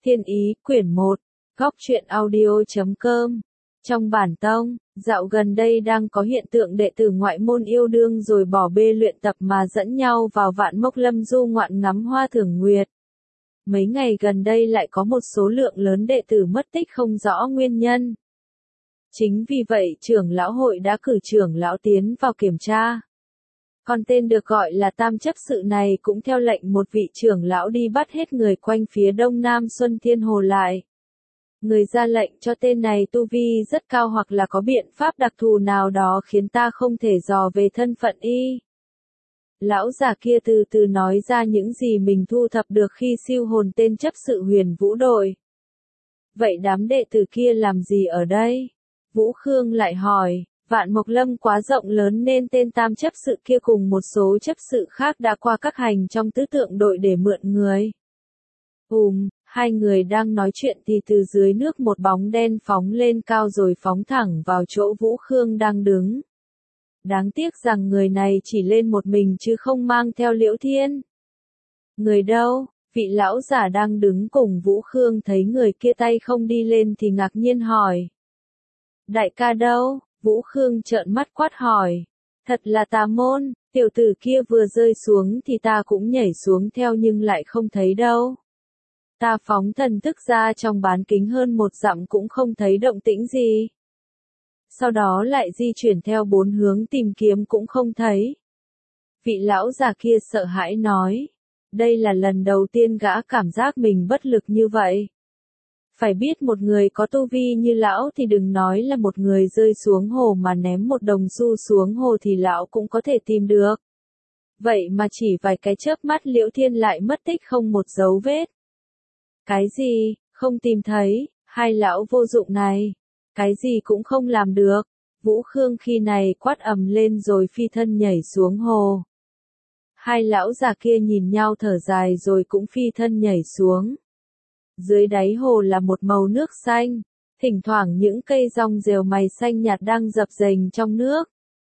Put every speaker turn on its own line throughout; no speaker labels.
Thiên Ý, quyển 1, Góc truyện audio.com. Trong bản tông, dạo gần đây đang có hiện tượng đệ tử ngoại môn yêu đương rồi bỏ bê luyện tập mà dẫn nhau vào Vạn Mốc Lâm du ngoạn ngắm hoa thưởng nguyệt. Mấy ngày gần đây lại có một số lượng lớn đệ tử mất tích không rõ nguyên nhân. Chính vì vậy trưởng lão hội đã cử trưởng lão tiến vào kiểm tra. Còn tên được gọi là Tam chấp sự này cũng theo lệnh một vị trưởng lão đi bắt hết người quanh phía đông nam Xuân Thiên Hồ lại. Người ra lệnh cho tên này tu vi rất cao hoặc là có biện pháp đặc thù nào đó khiến ta không thể dò về thân phận y. Lão già kia từ từ nói ra những gì mình thu thập được khi siêu hồn tên chấp sự Huyền Vũ đội. Vậy đám đệ tử kia làm gì ở đây? Vũ Khương lại hỏi. Vạn Mộc Lâm quá rộng lớn nên tên tam chấp sự kia cùng một số chấp sự khác đã qua các hành trong tứ tượng đội để mượn người. Hai người đang nói chuyện thì từ dưới nước một bóng đen phóng lên cao rồi phóng thẳng vào chỗ Vũ Khương đang đứng. Đáng tiếc rằng người này chỉ lên một mình chứ không mang theo Liễu Thiên. Người đâu? Vị lão giả đang đứng cùng Vũ Khương thấy người kia tay không đi lên thì ngạc nhiên hỏi. Đại ca đâu? Vũ Khương trợn mắt quát hỏi. Thật là tà môn, tiểu tử kia vừa rơi xuống thì ta cũng nhảy xuống theo nhưng lại không thấy đâu. Ta phóng thần thức ra trong bán kính hơn 1 dặm cũng không thấy động tĩnh gì. Sau đó lại di chuyển theo 4 hướng tìm kiếm cũng không thấy. Vị lão già kia sợ hãi nói. Đây là lần đầu tiên gã cảm giác mình bất lực như vậy. Phải biết một người có tu vi như lão thì đừng nói là một người rơi xuống hồ mà ném một đồng xu xuống hồ thì lão cũng có thể tìm được. Vậy mà chỉ vài cái chớp mắt Liễu Thiên lại mất tích không một dấu vết. Cái gì, không tìm thấy, hai lão vô dụng này. Cái gì cũng không làm được. Vũ Khương khi này quát ầm lên rồi phi thân nhảy xuống hồ. Hai lão già kia nhìn nhau thở dài rồi cũng phi thân nhảy xuống. Dưới đáy hồ là một màu nước xanh, thỉnh thoảng những cây rong rêu mày xanh nhạt đang dập dềnh trong nước.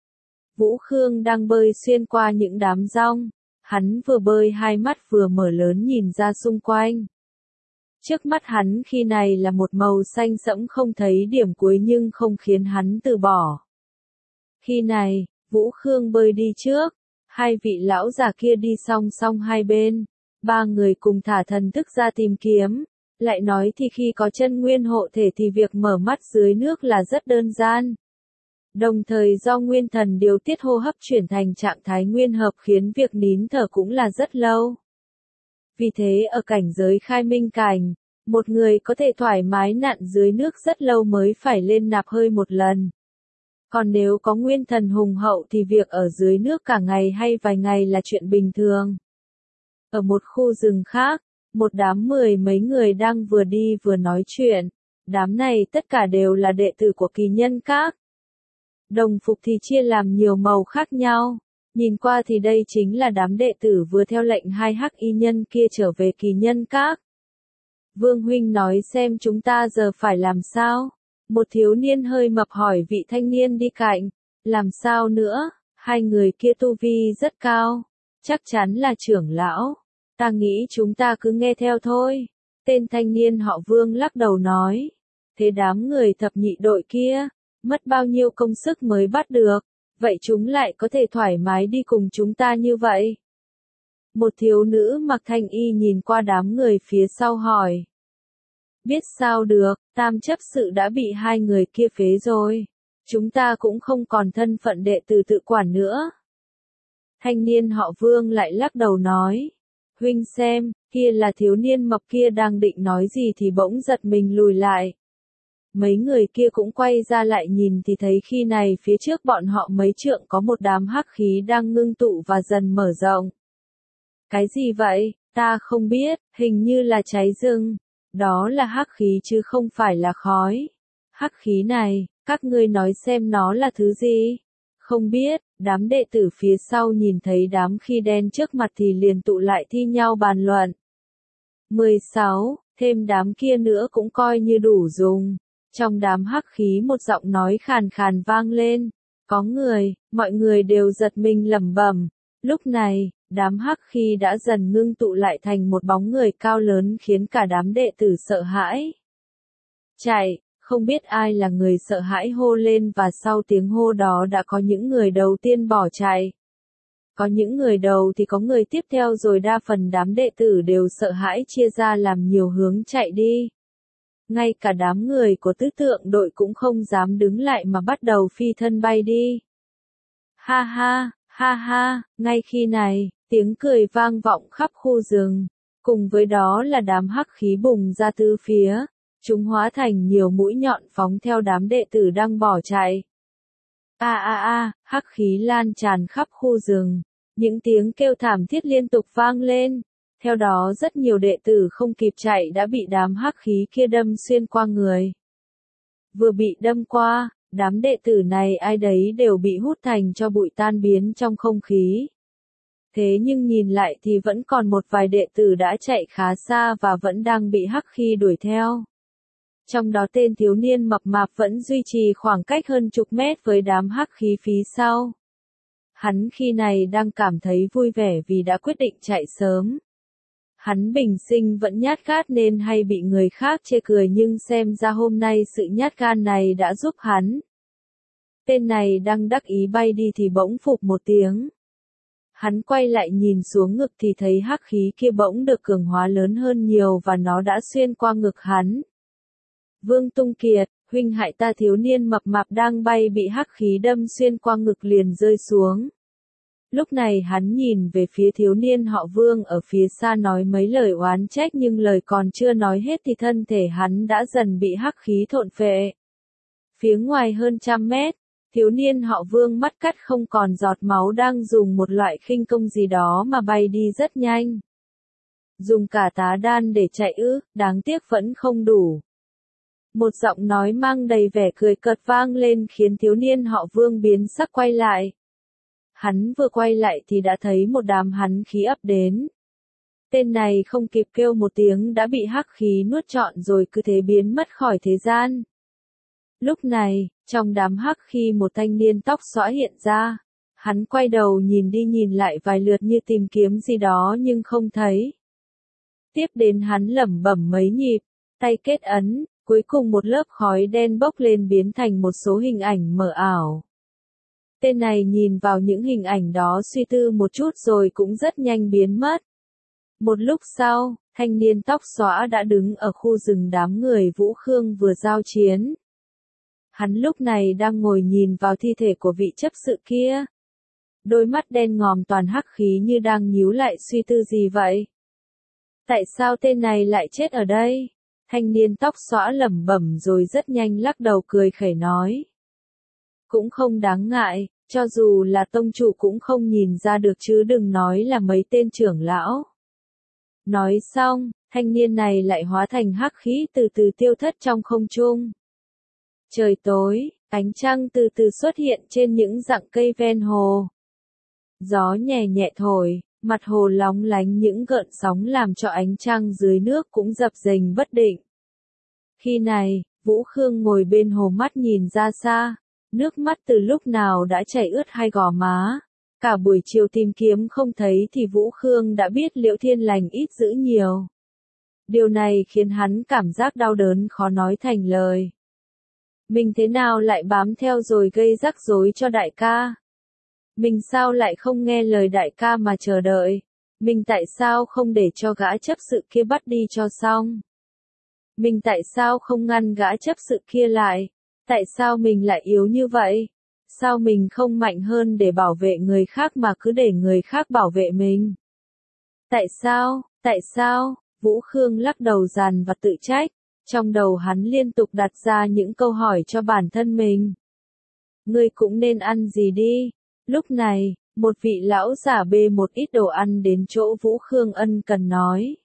Vũ Khương đang bơi xuyên qua những đám rong, hắn vừa bơi hai mắt vừa mở lớn nhìn ra xung quanh. Trước mắt hắn khi này là một màu xanh sẫm không thấy điểm cuối nhưng không khiến hắn từ bỏ. Khi này, Vũ Khương bơi đi trước, hai vị lão già kia đi song song hai bên, ba người cùng thả thần thức ra tìm kiếm. Lại nói thì khi có chân nguyên hộ thể thì việc mở mắt dưới nước là rất đơn giản. Đồng thời do nguyên thần điều tiết hô hấp chuyển thành trạng thái nguyên hợp khiến việc nín thở cũng là rất lâu. Vì thế ở cảnh giới khai minh cảnh, một người có thể thoải mái nặn dưới nước rất lâu mới phải lên nạp hơi một lần. Còn nếu có nguyên thần hùng hậu thì việc ở dưới nước cả ngày hay vài ngày là chuyện bình thường. Ở một khu rừng khác, một đám 10 mấy người đang vừa đi vừa nói chuyện. Đám này tất cả đều là đệ tử của Kỳ Nhân Các. Đồng phục thì chia làm nhiều màu khác nhau. Nhìn qua thì đây chính là đám đệ tử vừa theo lệnh hai hắc y nhân kia trở về Kỳ Nhân Các. Vương huynh nói xem chúng ta giờ phải làm sao? Một thiếu niên hơi mập hỏi vị thanh niên đi cạnh. Làm sao nữa? Hai người kia tu vi rất cao. Chắc chắn là trưởng lão. Ta nghĩ chúng ta cứ nghe theo thôi. Tên thanh niên họ Vương lắc đầu nói. Thế đám người thập nhị đội kia, mất bao nhiêu công sức mới bắt được, vậy chúng lại có thể thoải mái đi cùng chúng ta như vậy? Một thiếu nữ mặc thanh y nhìn qua đám người phía sau hỏi. Biết sao được, tam chấp sự đã bị hai người kia phế rồi. Chúng ta cũng không còn thân phận đệ tử tự quản nữa. Thanh niên họ Vương lại lắc đầu nói. Huynh xem, kia là thiếu niên mập kia đang định nói gì thì bỗng giật mình lùi lại. Mấy người kia cũng quay ra lại nhìn thì thấy khi này phía trước bọn họ mấy trượng có một đám hắc khí đang ngưng tụ và dần mở rộng. Cái gì vậy? Ta không biết, hình như là cháy rừng. Đó là hắc khí chứ không phải là khói. Hắc khí này, các ngươi nói xem nó là thứ gì? Không biết, đám đệ tử phía sau nhìn thấy đám khí đen trước mặt thì liền tụ lại thi nhau bàn luận. 16, thêm đám kia nữa cũng coi như đủ dùng. Trong đám hắc khí một giọng nói khàn khàn vang lên. Có người, mọi người đều giật mình lẩm bẩm. Lúc này, đám hắc khí đã dần ngưng tụ lại thành một bóng người cao lớn khiến cả đám đệ tử sợ hãi. Chạy, không biết ai là người sợ hãi hô lên và sau tiếng hô đó đã có những người đầu tiên bỏ chạy. Có những người đầu thì có người tiếp theo rồi đa phần đám đệ tử đều sợ hãi chia ra làm nhiều hướng chạy đi. Ngay cả đám người của tứ tượng đội cũng không dám đứng lại mà bắt đầu phi thân bay đi. Ha ha, ngay khi này, tiếng cười vang vọng khắp khu rừng, cùng với đó là đám hắc khí bùng ra tứ phía, chúng hóa thành nhiều mũi nhọn phóng theo đám đệ tử đang bỏ chạy. Hắc khí lan tràn khắp khu rừng, những tiếng kêu thảm thiết liên tục vang lên, theo đó rất nhiều đệ tử không kịp chạy đã bị đám hắc khí kia đâm xuyên qua người. Vừa bị đâm qua, đám đệ tử này ai đấy đều bị hút thành cho bụi tan biến trong không khí. Thế nhưng nhìn lại thì vẫn còn một vài đệ tử đã chạy khá xa và vẫn đang bị hắc khí đuổi theo. Trong đó tên thiếu niên mập mạp vẫn duy trì khoảng cách hơn chục mét với đám hắc khí phía sau. Hắn khi này đang cảm thấy vui vẻ vì đã quyết định chạy sớm. Hắn bình sinh vẫn nhát gan nên hay bị người khác chê cười nhưng xem ra hôm nay sự nhát gan này đã giúp hắn. Tên này đang đắc ý bay đi thì bỗng phụp một tiếng. Hắn quay lại nhìn xuống ngực thì thấy hắc khí kia bỗng được cường hóa lớn hơn nhiều và nó đã xuyên qua ngực hắn. Vương Tung Kiệt, huynh hại ta, thiếu niên mập mạp đang bay bị hắc khí đâm xuyên qua ngực liền rơi xuống. Lúc này hắn nhìn về phía thiếu niên họ Vương ở phía xa nói mấy lời oán trách nhưng lời còn chưa nói hết thì thân thể hắn đã dần bị hắc khí thôn phệ. Phía ngoài hơn 100 mét, thiếu niên họ Vương mắt cắt không còn giọt máu đang dùng một loại khinh công gì đó mà bay đi rất nhanh. Dùng cả tá đan để chạy ư, đáng tiếc vẫn không đủ. Một giọng nói mang đầy vẻ cười cợt vang lên khiến thiếu niên họ Vương biến sắc quay lại. Hắn vừa quay lại thì đã thấy một đám hắn khí ập đến. Tên này không kịp kêu một tiếng đã bị hắc khí nuốt trọn rồi cứ thế biến mất khỏi thế gian. Lúc này, trong đám hắc khí một thanh niên tóc xõa hiện ra. Hắn quay đầu nhìn đi nhìn lại vài lượt như tìm kiếm gì đó nhưng không thấy. Tiếp đến hắn lẩm bẩm mấy nhịp, tay kết ấn, cuối cùng một lớp khói đen bốc lên biến thành một số hình ảnh mờ ảo. Tên này nhìn vào những hình ảnh đó suy tư một chút rồi cũng rất nhanh biến mất. Một lúc sau, thanh niên tóc xõa đã đứng ở khu rừng đám người Vũ Khương vừa giao chiến. Hắn lúc này đang ngồi nhìn vào thi thể của vị chấp sự kia. Đôi mắt đen ngòm toàn hắc khí như đang nhíu lại suy tư gì vậy. Tại sao tên này lại chết ở đây? Thanh niên tóc xõa lẩm bẩm rồi rất nhanh lắc đầu cười khẩy nói. Cũng không đáng ngại, cho dù là tông chủ cũng không nhìn ra được chứ đừng nói là mấy tên trưởng lão. Nói xong, thanh niên này lại hóa thành hắc khí từ từ tiêu thất trong không trung. Trời tối, ánh trăng từ từ xuất hiện trên những rặng cây ven hồ. Gió nhẹ nhẹ thổi, mặt hồ lóng lánh những gợn sóng làm cho ánh trăng dưới nước cũng dập dềnh bất định. Khi này, Vũ Khương ngồi bên hồ mắt nhìn ra xa, nước mắt từ lúc nào đã chảy ướt hai gò má. Cả buổi chiều tìm kiếm không thấy thì Vũ Khương đã biết Liễu Thiên lành ít dữ nhiều. Điều này khiến hắn cảm giác đau đớn khó nói thành lời. Mình thế nào lại bám theo rồi gây rắc rối cho đại ca? Mình sao lại không nghe lời đại ca mà chờ đợi? Mình tại sao không để cho gã chấp sự kia bắt đi cho xong? Mình tại sao không ngăn gã chấp sự kia lại? Tại sao mình lại yếu như vậy? Sao mình không mạnh hơn để bảo vệ người khác mà cứ để người khác bảo vệ mình? Tại sao? Tại sao? Vũ Khương lắc đầu dằn và tự trách. Trong đầu hắn liên tục đặt ra những câu hỏi cho bản thân mình. Ngươi cũng nên ăn gì đi. Lúc này, một vị lão giả bê một ít đồ ăn đến chỗ Vũ Khương ân cần nói.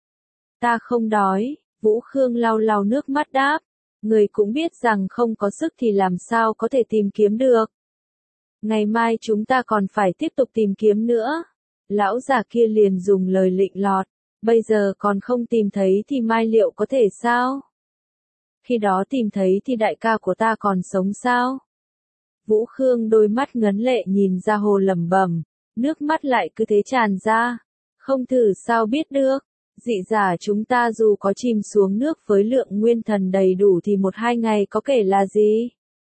Ta không đói, Vũ Khương lau lau nước mắt đáp. Người cũng biết rằng không có sức thì làm sao có thể tìm kiếm được. Ngày mai chúng ta còn phải tiếp tục tìm kiếm nữa. Lão già kia liền dùng lời lịnh lọt. Bây giờ còn không tìm thấy thì mai liệu có thể sao? Khi đó tìm thấy thì đại ca của ta còn sống sao? Vũ Khương đôi mắt ngấn lệ nhìn ra hồ lẩm bẩm. nước mắt lại cứ thế tràn ra. Không thử sao biết được, dị giả chúng ta dù có chìm xuống nước với lượng nguyên thần đầy đủ thì 1-2 ngày có kể là gì?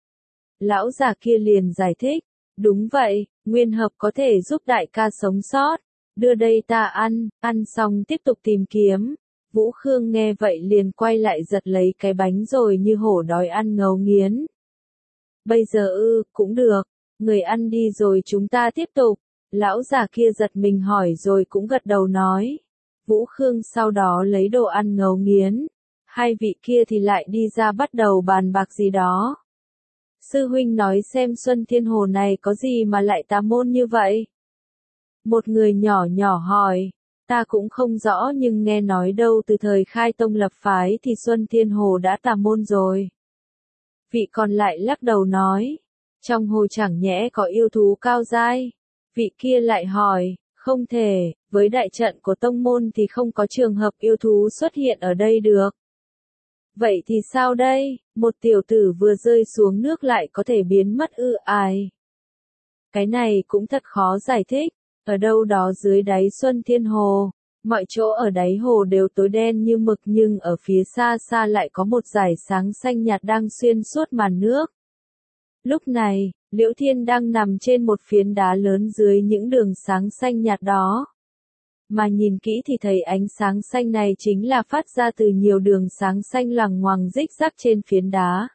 Lão già kia liền giải thích, đúng vậy, nguyên hợp có thể giúp đại ca sống sót, đưa đây ta ăn xong tiếp tục tìm kiếm. Vũ Khương nghe vậy liền quay lại giật lấy cái bánh rồi như hổ đói ăn ngấu nghiến. Bây giờ cũng được, người ăn đi rồi chúng ta tiếp tục. Lão già kia giật mình hỏi rồi cũng gật đầu nói. Vũ Khương sau đó lấy đồ ăn ngấu nghiến. Hai vị kia thì lại đi ra bắt đầu bàn bạc gì đó. Sư huynh nói xem Xuân Thiên Hồ này có gì mà lại tà môn như vậy? Một người nhỏ nhỏ hỏi. Ta cũng không rõ nhưng nghe nói đâu từ thời khai tông lập phái thì Xuân Thiên Hồ đã tà môn rồi. Vị còn lại lắc đầu nói. Trong hồ chẳng nhẽ có yêu thú cao giai. Vị kia lại hỏi, không thể, với đại trận của tông môn thì không có trường hợp yêu thú xuất hiện ở đây được. Vậy thì sao đây, một tiểu tử vừa rơi xuống nước lại có thể biến mất ai? Cái này cũng thật khó giải thích, ở đâu đó dưới đáy Xuân Thiên Hồ, mọi chỗ ở đáy hồ đều tối đen như mực nhưng ở phía xa xa lại có một dải sáng xanh nhạt đang xuyên suốt màn nước. Lúc này, Liễu Thiên đang nằm trên một phiến đá lớn dưới những đường sáng xanh nhạt đó. Mà nhìn kỹ thì thấy ánh sáng xanh này chính là phát ra từ nhiều đường sáng xanh loằng ngoằng rích rắc trên phiến đá.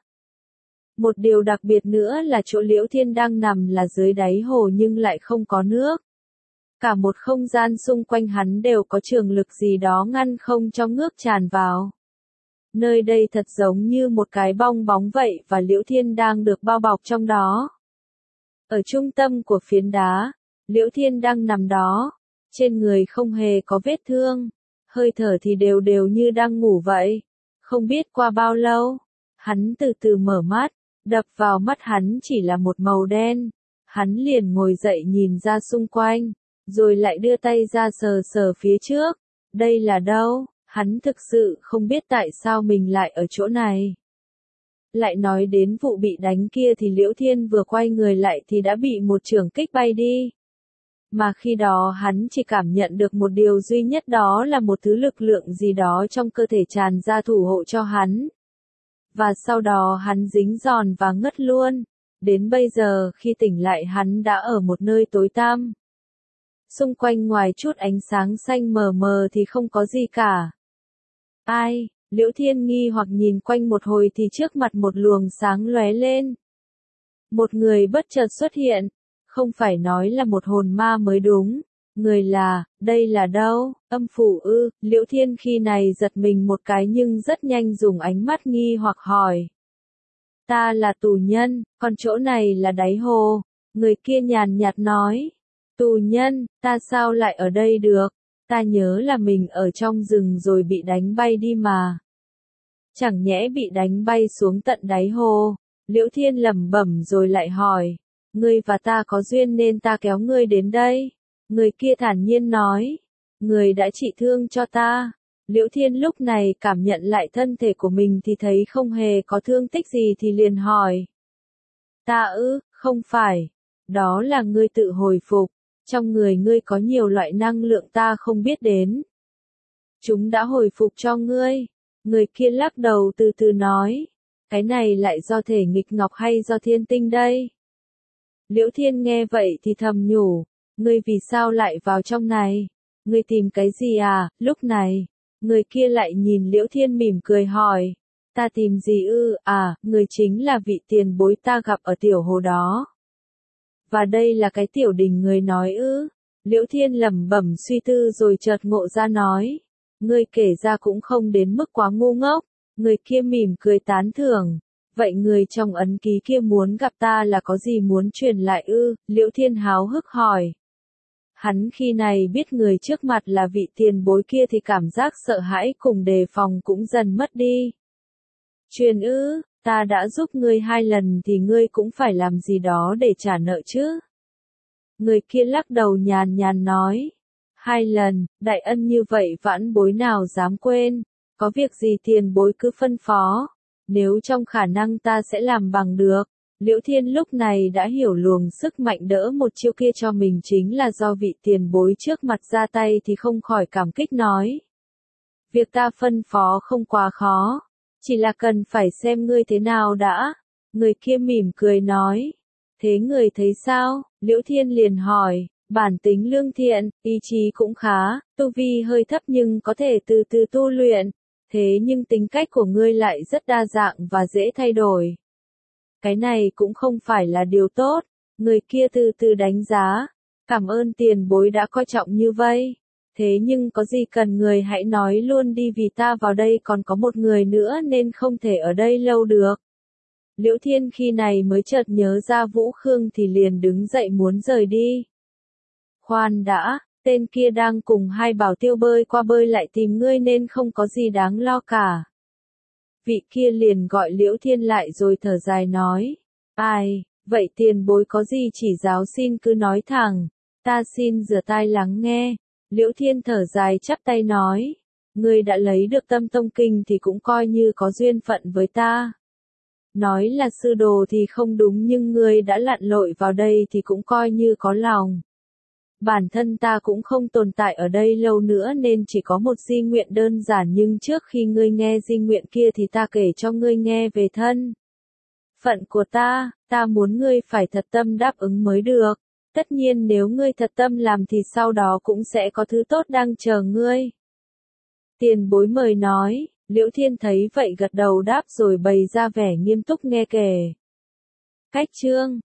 Một điều đặc biệt nữa là chỗ Liễu Thiên đang nằm là dưới đáy hồ nhưng lại không có nước. Cả một không gian xung quanh hắn đều có trường lực gì đó ngăn không cho nước tràn vào. Nơi đây thật giống như một cái bong bóng vậy và Liễu Thiên đang được bao bọc trong đó. Ở trung tâm của phiến đá, Liễu Thiên đang nằm đó, trên người không hề có vết thương, hơi thở thì đều đều như đang ngủ vậy. Không biết qua bao lâu, hắn từ từ mở mắt, đập vào mắt hắn chỉ là một màu đen. Hắn liền ngồi dậy nhìn ra xung quanh, rồi lại đưa tay ra sờ sờ phía trước. Đây là đâu? Hắn thực sự không biết tại sao mình lại ở chỗ này. Lại nói đến vụ bị đánh kia thì Liễu Thiên vừa quay người lại thì đã bị một chưởng kích bay đi. Mà khi đó hắn chỉ cảm nhận được một điều duy nhất đó là một thứ lực lượng gì đó trong cơ thể tràn ra thủ hộ cho hắn. Và sau đó hắn dính giòn và ngất luôn. Đến bây giờ khi tỉnh lại hắn đã ở một nơi tối tăm. Xung quanh ngoài chút ánh sáng xanh mờ mờ thì không có gì cả. Ai? Liễu Thiên nghi hoặc nhìn quanh một hồi thì trước mặt một luồng sáng lóe lên. Một người bất chợt xuất hiện. Không phải nói là một hồn ma mới đúng. Người là, đây là đâu? Âm phủ Liễu Thiên khi này giật mình một cái nhưng rất nhanh dùng ánh mắt nghi hoặc hỏi. Ta là tù nhân, còn chỗ này là đáy hồ. Người kia nhàn nhạt nói. Tù nhân, ta sao lại ở đây được? Ta nhớ là mình ở trong rừng rồi bị đánh bay đi mà. Chẳng nhẽ bị đánh bay xuống tận đáy hồ. Liễu Thiên lẩm bẩm rồi lại hỏi. Ngươi và ta có duyên nên ta kéo ngươi đến đây. Người kia thản nhiên nói. Người đã trị thương cho ta. Liễu Thiên lúc này cảm nhận lại thân thể của mình thì thấy không hề có thương tích gì thì liền hỏi. Ta không phải. Đó là ngươi tự hồi phục. Trong người ngươi có nhiều loại năng lượng ta không biết đến. Chúng đã hồi phục cho ngươi. Người kia lắc đầu từ từ nói. Cái này lại do thể nghịch ngọc hay do thiên tinh đây? Liễu Thiên nghe vậy thì thầm nhủ. Ngươi vì sao lại vào trong này? Ngươi tìm cái gì à? Lúc này, người kia lại nhìn Liễu Thiên mỉm cười hỏi. Ta tìm gì người chính là vị tiền bối ta gặp ở tiểu hồ đó. Và đây là cái tiểu đình người nói Liễu Thiên lẩm bẩm suy tư rồi chợt ngộ ra nói. Ngươi kể ra cũng không đến mức quá ngu ngốc. Người kia mỉm cười tán thưởng. Vậy người trong ấn ký kia muốn gặp ta là có gì muốn truyền lại Liễu Thiên háo hức hỏi. Hắn khi này biết người trước mặt là vị tiền bối kia thì cảm giác sợ hãi cùng đề phòng cũng dần mất đi. Truyền ta đã giúp ngươi 2 lần thì ngươi cũng phải làm gì đó để trả nợ chứ. Người kia lắc đầu nhàn nhàn nói. 2 lần, đại ân như vậy vãn bối nào dám quên. Có việc gì tiền bối cứ phân phó. Nếu trong khả năng ta sẽ làm bằng được. Liễu Thiên lúc này đã hiểu luồng sức mạnh đỡ một chiêu kia cho mình chính là do vị tiền bối trước mặt ra tay thì không khỏi cảm kích nói. Việc ta phân phó không quá khó, chỉ là cần phải xem ngươi thế nào đã. Người kia mỉm cười nói. Thế người thấy sao? Liễu Thiên liền hỏi. Bản tính lương thiện, ý chí cũng khá, tu vi hơi thấp nhưng có thể từ từ tu luyện. Thế nhưng tính cách của ngươi lại rất đa dạng và dễ thay đổi. Cái này cũng không phải là điều tốt. Người kia từ từ đánh giá. Cảm ơn tiền bối đã coi trọng như vậy. Thế nhưng có gì cần người hãy nói luôn đi vì ta vào đây còn có một người nữa nên không thể ở đây lâu được. Liễu Thiên khi này mới chợt nhớ ra Vũ Khương thì liền đứng dậy muốn rời đi. Khoan đã, tên kia đang cùng hai bảo tiêu bơi qua bơi lại tìm ngươi nên không có gì đáng lo cả. Vị kia liền gọi Liễu Thiên lại rồi thở dài nói. Ai, vậy tiền bối có gì chỉ giáo xin cứ nói thẳng, ta xin rửa tai lắng nghe. Liễu Thiên thở dài chắp tay nói. Ngươi đã lấy được Tâm Tông Kinh thì cũng coi như có duyên phận với ta. Nói là sư đồ thì không đúng nhưng ngươi đã lặn lội vào đây thì cũng coi như có lòng. Bản thân ta cũng không tồn tại ở đây lâu nữa nên chỉ có một di nguyện đơn giản nhưng trước khi ngươi nghe di nguyện kia thì ta kể cho ngươi nghe về thân phận của ta muốn ngươi phải thật tâm đáp ứng mới được. Tất nhiên nếu ngươi thật tâm làm thì sau đó cũng sẽ có thứ tốt đang chờ ngươi. Tiền bối mời nói, Liễu Thiên thấy vậy gật đầu đáp rồi bày ra vẻ nghiêm túc nghe kể. Cách chương